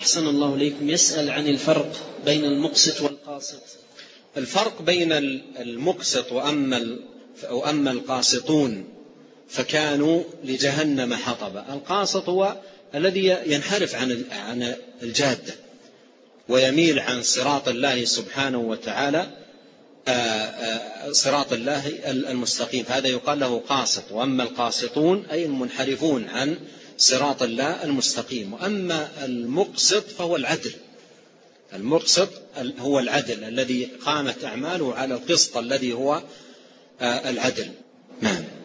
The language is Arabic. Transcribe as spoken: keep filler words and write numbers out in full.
أحسن الله إليكم. يسأل عن الفرق بين المقسط والقاسط. الفرق بين المقسط وأما وأما القاسطون فكانوا لجهنم حطبا. القاسط هو الذي ينحرف عن عن الجادة ويميل عن صراط الله سبحانه وتعالى، صراط الله المستقيم، هذا يقال له قاسط. وأما القاسطون أي المنحرفون عن صراط الله المستقيم. وأما المقسط فهو العدل. المقسط هو العدل الذي قامت أعماله على القسط الذي هو العدل. نعم.